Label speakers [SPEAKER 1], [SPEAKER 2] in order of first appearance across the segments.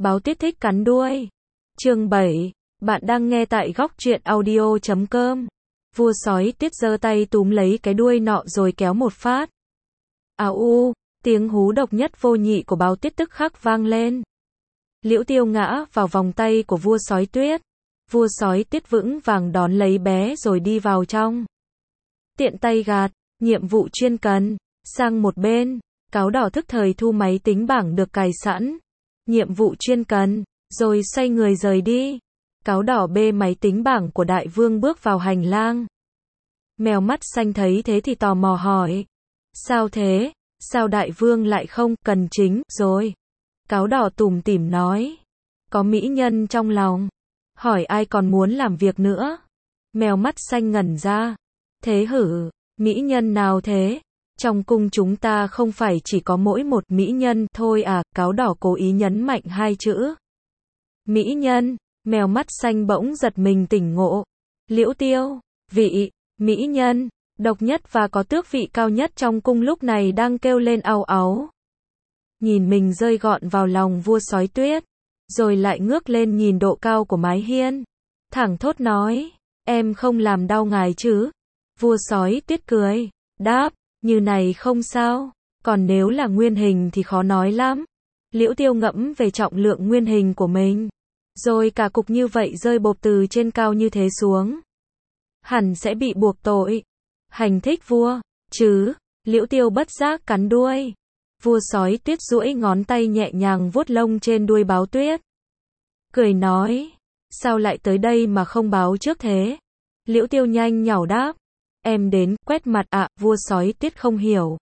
[SPEAKER 1] Báo Tuyết thích cắn đuôi. Chương 7. Bạn đang nghe tại góc truyện audio.com. Vua sói Tuyết giơ tay túm lấy cái đuôi nọ rồi kéo một phát. Ào u, tiếng hú độc nhất vô nhị của Báo Tuyết tức khắc vang lên. Liễu Tiêu ngã vào vòng tay của vua sói Tuyết. Vua sói Tuyết vững vàng đón lấy bé rồi đi vào trong. Tiện tay gạt, nhiệm vụ chuyên cần, sang một bên. Cáo đỏ thức thời thu máy tính bảng được cài sẵn. Nhiệm vụ chuyên cần, rồi xoay người rời đi. Cáo đỏ bê máy tính bảng của đại vương bước vào hành lang. Mèo mắt xanh thấy thế thì tò mò hỏi. Sao thế? Sao đại vương lại không cần chính rồi? Cáo đỏ tủm tỉm nói. Có mỹ nhân trong lòng. Hỏi ai còn muốn làm việc nữa? Mèo mắt xanh ngẩn ra. Thế hử, mỹ nhân nào thế? Trong cung chúng ta không phải chỉ có mỗi một mỹ nhân thôi à? Cáo đỏ cố ý nhấn mạnh hai chữ. Mỹ nhân, mèo mắt xanh bỗng giật mình tỉnh ngộ. Liễu Tiêu, vị, mỹ nhân, độc nhất và có tước vị cao nhất trong cung lúc này đang kêu lên ào áo. Nhìn mình rơi gọn vào lòng vua sói Tuyết, rồi lại ngước lên nhìn độ cao của mái hiên. Thẳng thốt nói, em không làm đau ngài chứ? Vua sói Tuyết cười, đáp, như này không sao, còn nếu là nguyên hình thì khó nói lắm. Liễu Tiêu ngẫm về trọng lượng nguyên hình của mình, rồi cả cục như vậy rơi bộp từ trên cao như thế xuống. Hẳn sẽ bị buộc tội. Hành thích vua, chứ? Liễu Tiêu bất giác cắn đuôi. Vua sói Tuyết duỗi ngón tay nhẹ nhàng vuốt lông trên đuôi Báo Tuyết. Cười nói, sao lại tới đây mà không báo trước thế? Liễu Tiêu nhanh nhảu đáp, em đến quét mặt ạ. Vua sói Tuyết không hiểu.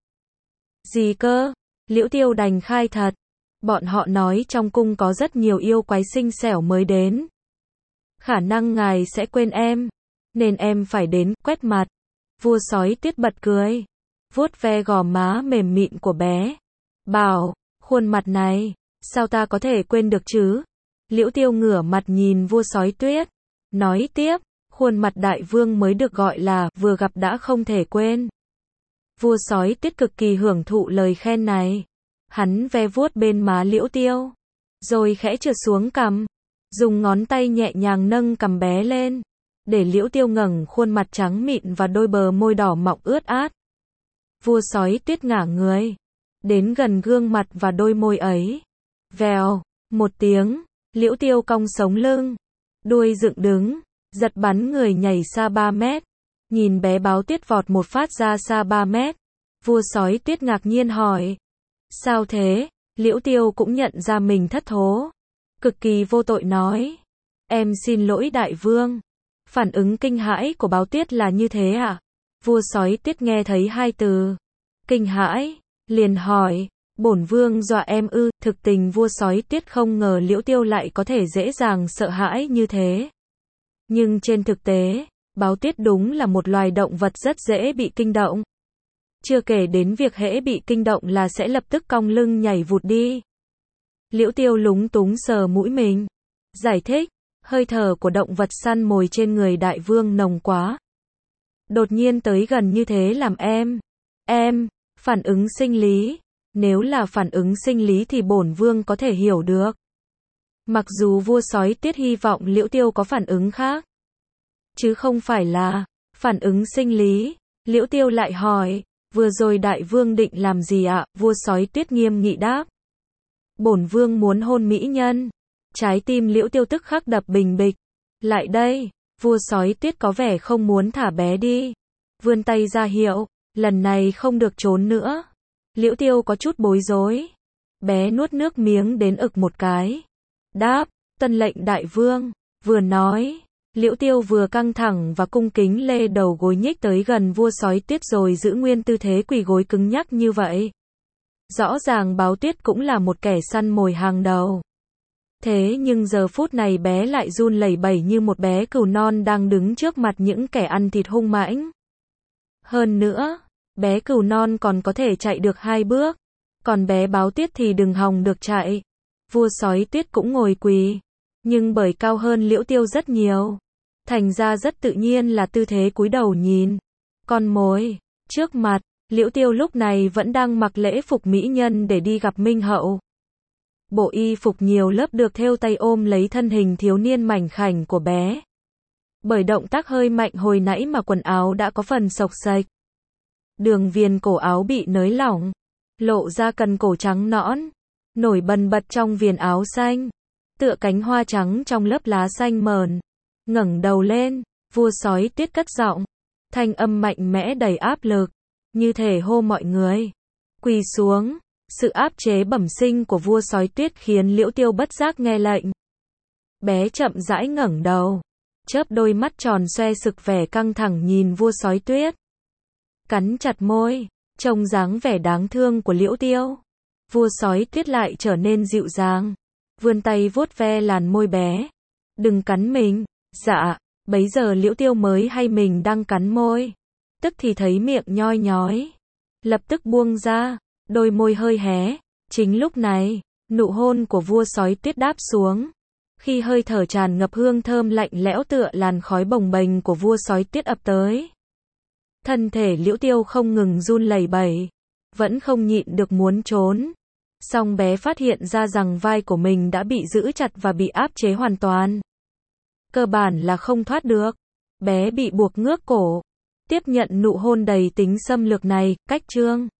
[SPEAKER 1] Gì cơ? Liễu Tiêu đành khai thật. Bọn họ nói trong cung có rất nhiều yêu quái xinh xẻo mới đến. Khả năng ngài sẽ quên em, nên em phải đến quét mặt. Vua sói Tuyết bật cười, vuốt ve gò má mềm mịn của bé. Bảo, khuôn mặt này, sao ta có thể quên được chứ? Liễu Tiêu ngửa mặt nhìn vua sói Tuyết, nói tiếp, khuôn mặt đại vương mới được gọi là vừa gặp đã không thể quên. Vua sói Tuyết cực kỳ hưởng thụ lời khen này. Hắn ve vuốt bên má Liễu Tiêu, rồi khẽ trượt xuống cằm, dùng ngón tay nhẹ nhàng nâng cằm bé lên, để Liễu Tiêu ngẩng khuôn mặt trắng mịn và đôi bờ môi đỏ mọng ướt át. Vua sói Tuyết ngả người, đến gần gương mặt và đôi môi ấy. Vèo, một tiếng, Liễu Tiêu cong sống lưng, đuôi dựng đứng, giật bắn người nhảy xa 3 mét. Nhìn bé Báo Tuyết vọt một phát ra xa 3 mét. Vua sói Tuyết ngạc nhiên hỏi. Sao thế? Liễu Tiêu cũng nhận ra mình thất thố. Cực kỳ vô tội nói. Em xin lỗi đại vương. Phản ứng kinh hãi của Báo Tuyết là như thế à? Vua sói Tuyết nghe thấy hai từ kinh hãi, liền hỏi, bổn vương dọa em ư? Thực tình vua sói Tuyết không ngờ Liễu Tiêu lại có thể dễ dàng sợ hãi như thế. Nhưng trên thực tế, Báo Tuyết đúng là một loài động vật rất dễ bị kinh động. Chưa kể đến việc hễ bị kinh động là sẽ lập tức cong lưng nhảy vụt đi. Liễu Tiêu lúng túng sờ mũi mình, giải thích, hơi thở của động vật săn mồi trên người đại vương nồng quá. Đột nhiên tới gần như thế làm em, phản ứng sinh lý. Nếu là phản ứng sinh lý thì bổn vương có thể hiểu được. Mặc dù vua sói Tuyết hy vọng Liễu Tiêu có phản ứng khác, chứ không phải là phản ứng sinh lý. Liễu Tiêu lại hỏi, vừa rồi đại vương định làm gì ạ? Vua sói Tuyết nghiêm nghị đáp, bổn vương muốn hôn mỹ nhân. Trái tim Liễu Tiêu tức khắc đập bình bịch. Lại đây. Vua sói Tuyết có vẻ không muốn thả bé đi, vươn tay ra hiệu, lần này không được trốn nữa. Liễu Tiêu có chút bối rối. Bé nuốt nước miếng đến ực một cái, đáp, tuân lệnh đại vương. Vừa nói, Liễu Tiêu vừa căng thẳng và cung kính lê đầu gối nhích tới gần vua sói Tuyết rồi giữ nguyên tư thế quỳ gối cứng nhắc như vậy. Rõ ràng Báo Tuyết cũng là một kẻ săn mồi hàng đầu. Thế nhưng giờ phút này bé lại run lẩy bẩy như một bé cừu non đang đứng trước mặt những kẻ ăn thịt hung mãnh. Hơn nữa, bé cừu non còn có thể chạy được 2 bước, còn bé Báo Tuyết thì đừng hòng được chạy. Vua sói Tuyết cũng ngồi quỳ, nhưng bởi cao hơn Liễu Tiêu rất nhiều, thành ra rất tự nhiên là tư thế cúi đầu nhìn con mồi trước mặt. Liễu Tiêu lúc này vẫn đang mặc lễ phục mỹ nhân để đi gặp Minh Hậu. Bộ y phục nhiều lớp được thêu tay ôm lấy thân hình thiếu niên mảnh khảnh của bé. Bởi động tác hơi mạnh hồi nãy mà quần áo đã có phần xộc xệch. Đường viền cổ áo bị nới lỏng, lộ ra cần cổ trắng nõn, nổi bần bật trong viền áo xanh, tựa cánh hoa trắng trong lớp lá xanh mờn. Ngẩng đầu lên, vua sói tuyết cất giọng, thanh âm mạnh mẽ đầy áp lực, như thể hô mọi người quỳ xuống. Sự áp chế bẩm sinh của vua sói tuyết khiến Liễu Tiêu bất giác nghe lệnh. Bé chậm rãi ngẩng đầu, chớp đôi mắt tròn xoe sực vẻ căng thẳng nhìn vua sói tuyết. Cắn chặt môi, trông dáng vẻ đáng thương của Liễu Tiêu. Vua sói tuyết lại trở nên dịu dàng, vươn tay vuốt ve làn môi bé. Đừng cắn mình. Dạ, bấy giờ Liễu Tiêu mới hay mình đang cắn môi. Tức thì thấy miệng nhoi nhói. Lập tức buông ra, đôi môi hơi hé. Chính lúc này, nụ hôn của vua sói tuyết đáp xuống. Khi hơi thở tràn ngập hương thơm lạnh lẽo tựa làn khói bồng bềnh của vua sói tuyết ập tới. Thân thể Liễu Tiêu không ngừng run lẩy bẩy, vẫn không nhịn được muốn trốn. Song bé phát hiện ra rằng vai của mình đã bị giữ chặt và bị áp chế hoàn toàn. Cơ bản là không thoát được. Bé bị buộc ngước cổ, tiếp nhận nụ hôn đầy tính xâm lược này. Cách chương